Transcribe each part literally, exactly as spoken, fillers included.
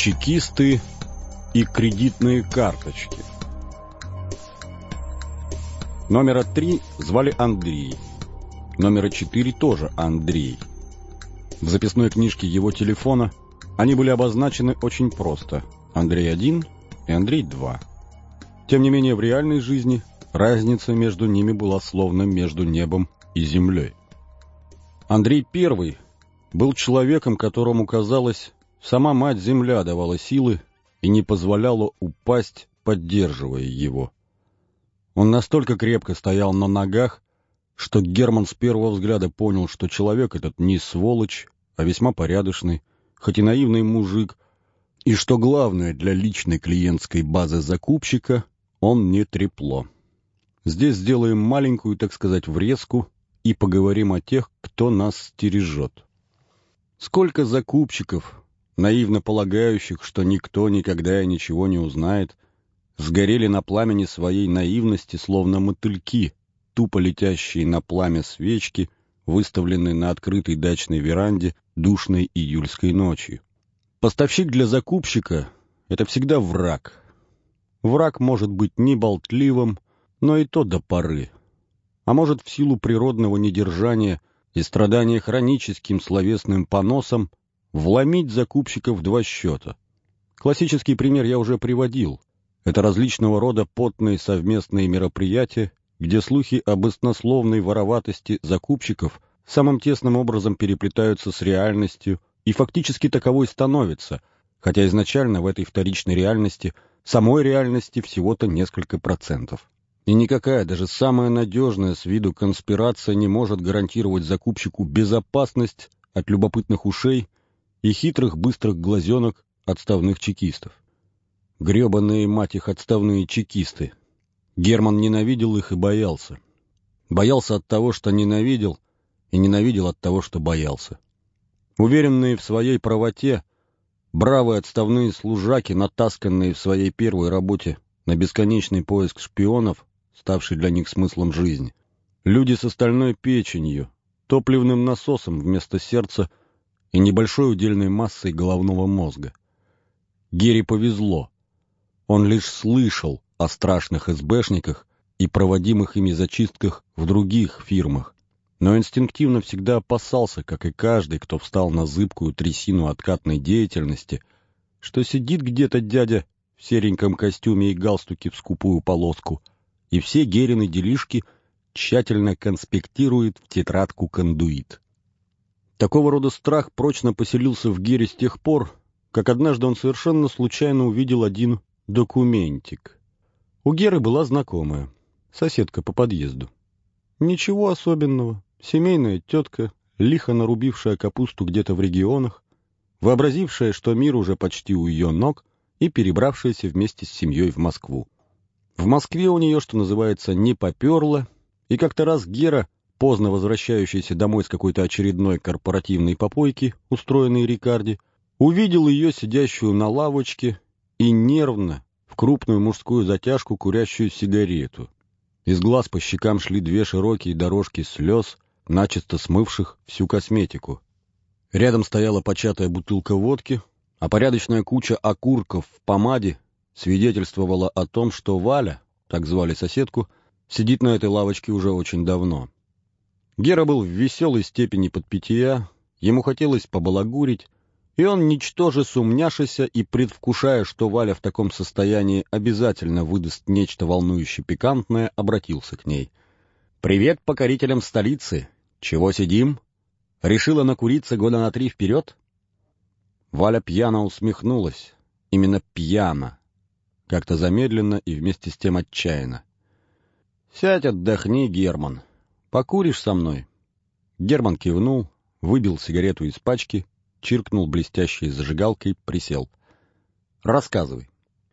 Чекисты и кредитные карточки. Номера три звали Андрей. Номера четыре тоже Андрей. В записной книжке его телефона они были обозначены очень просто: Андрей один и Андрей два. Тем не менее, в реальной жизни разница между ними была словно между небом и землей. Андрей первый был человеком, которому, казалось, сама мать-земля давала силы и не позволяла упасть, поддерживая его. Он настолько крепко стоял на ногах, что Герман с первого взгляда понял, что человек этот не сволочь, а весьма порядочный, хоть и наивный мужик, и что главное для личной клиентской базы закупщика — он не трепло. Здесь сделаем маленькую, так сказать, врезку и поговорим о тех, кто нас стережет. Сколько закупщиков, наивно полагающих, что никто никогда и ничего не узнает, сгорели на пламени своей наивности, словно мотыльки, тупо летящие на пламя свечки, выставленные на открытой дачной веранде душной июльской ночью. Поставщик для закупщика — это всегда враг. Враг может быть не болтливым, но и то до поры. А может, в силу природного недержания и страдания хроническим словесным поносом, вломить закупщика в два счета. Классический пример я уже приводил. Это различного рода потные совместные мероприятия, где слухи об баснословной вороватости закупщиков самым тесным образом переплетаются с реальностью и фактически таковой становятся, хотя изначально в этой вторичной реальности самой реальности всего-то несколько процентов. И никакая, даже самая надежная с виду конспирация не может гарантировать закупщику безопасность от любопытных ушей и хитрых быстрых глазенок отставных чекистов. Гребаные, мать их, отставные чекисты. Герман ненавидел их и боялся. Боялся от того, что ненавидел, и ненавидел от того, что боялся. Уверенные в своей правоте, бравые отставные служаки, натасканные в своей первой работе на бесконечный поиск шпионов, ставший для них смыслом жизни. Люди с остальной печенью, топливным насосом вместо сердца и небольшой удельной массой головного мозга. Гере повезло. Он лишь слышал о страшных эсбэшниках и проводимых ими зачистках в других фирмах, но инстинктивно всегда опасался, как и каждый, кто встал на зыбкую трясину откатной деятельности, что сидит где-то дядя в сереньком костюме и галстуке в скупую полоску, и все Герины делишки тщательно конспектирует в тетрадку кондуит. Такого рода страх прочно поселился в Гере с тех пор, как однажды он совершенно случайно увидел один документик. У Геры была знакомая, соседка по подъезду. Ничего особенного, семейная тетка, лихо нарубившая капусту где-то в регионах, вообразившая, что мир уже почти у ее ног, и перебравшаяся вместе с семьей в Москву. В Москве у нее, что называется, не поперло, и как-то раз Гера, поздно возвращающийся домой с какой-то очередной корпоративной попойки, устроенной Рикарди, увидел ее, сидящую на лавочке, и нервно, в крупную мужскую затяжку, курящую сигарету. Из глаз по щекам шли две широкие дорожки слез, начисто смывших всю косметику. Рядом стояла початая бутылка водки, а порядочная куча окурков в помаде свидетельствовала о том, что Валя, так звали соседку, сидит на этой лавочке уже очень давно. Гера был в веселой степени подпития, ему хотелось побалагурить, и он, ничтоже сумняшися и предвкушая, что Валя в таком состоянии обязательно выдаст нечто волнующе пикантное, обратился к ней. «Привет покорителям столицы! Чего сидим? Решила накуриться года на три вперед?» Валя пьяно усмехнулась. Именно пьяно. Как-то замедленно и вместе с тем отчаянно. «Сядь, отдохни, Герман. Покуришь со мной?» Герман кивнул, выбил сигарету из пачки, чиркнул блестящей зажигалкой, присел. «Рассказывай».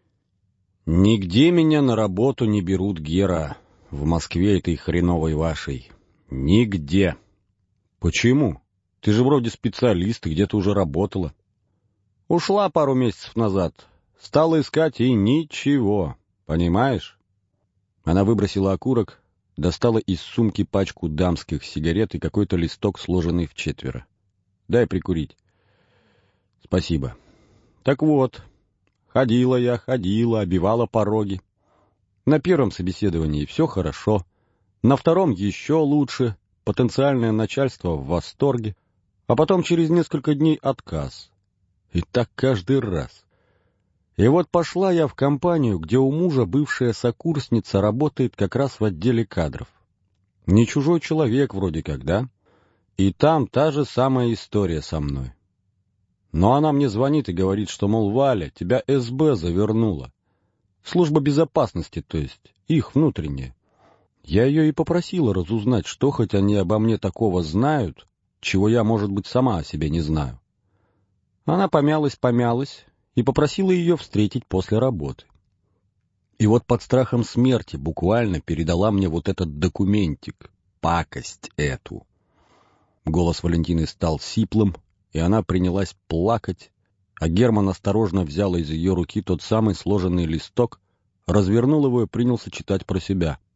«Нигде меня на работу не берут, Гера, в Москве этой хреновой вашей. Нигде». «Почему? Ты же вроде специалист, где-то уже работала». «Ушла пару месяцев назад. Стала искать, и ничего. Понимаешь?» Она выбросила окурок, достала из сумки пачку дамских сигарет и какой-то листок, сложенный в четверо. «Дай прикурить». «Спасибо. Так вот, ходила я, ходила, обивала пороги. На первом собеседовании все хорошо, на втором еще лучше, потенциальное начальство в восторге, а потом через несколько дней отказ. И так каждый раз. И вот пошла я в компанию, где у мужа бывшая сокурсница работает как раз в отделе кадров. Не чужой человек вроде как, да? И там та же самая история со мной. Но она мне звонит и говорит, что, мол, Валя, тебя эс бэ завернула. Служба безопасности, то есть, их внутренняя. Я ее и попросила разузнать, что хоть они обо мне такого знают, чего я, может быть, сама о себе не знаю. Она помялась-помялась и попросила ее встретить после работы. И вот под страхом смерти буквально передала мне вот этот документик, пакость эту. Голос Валентины стал сиплым, и она принялась плакать, а Герман осторожно взял из ее руки тот самый сложенный листок, развернул его и принялся читать про себя.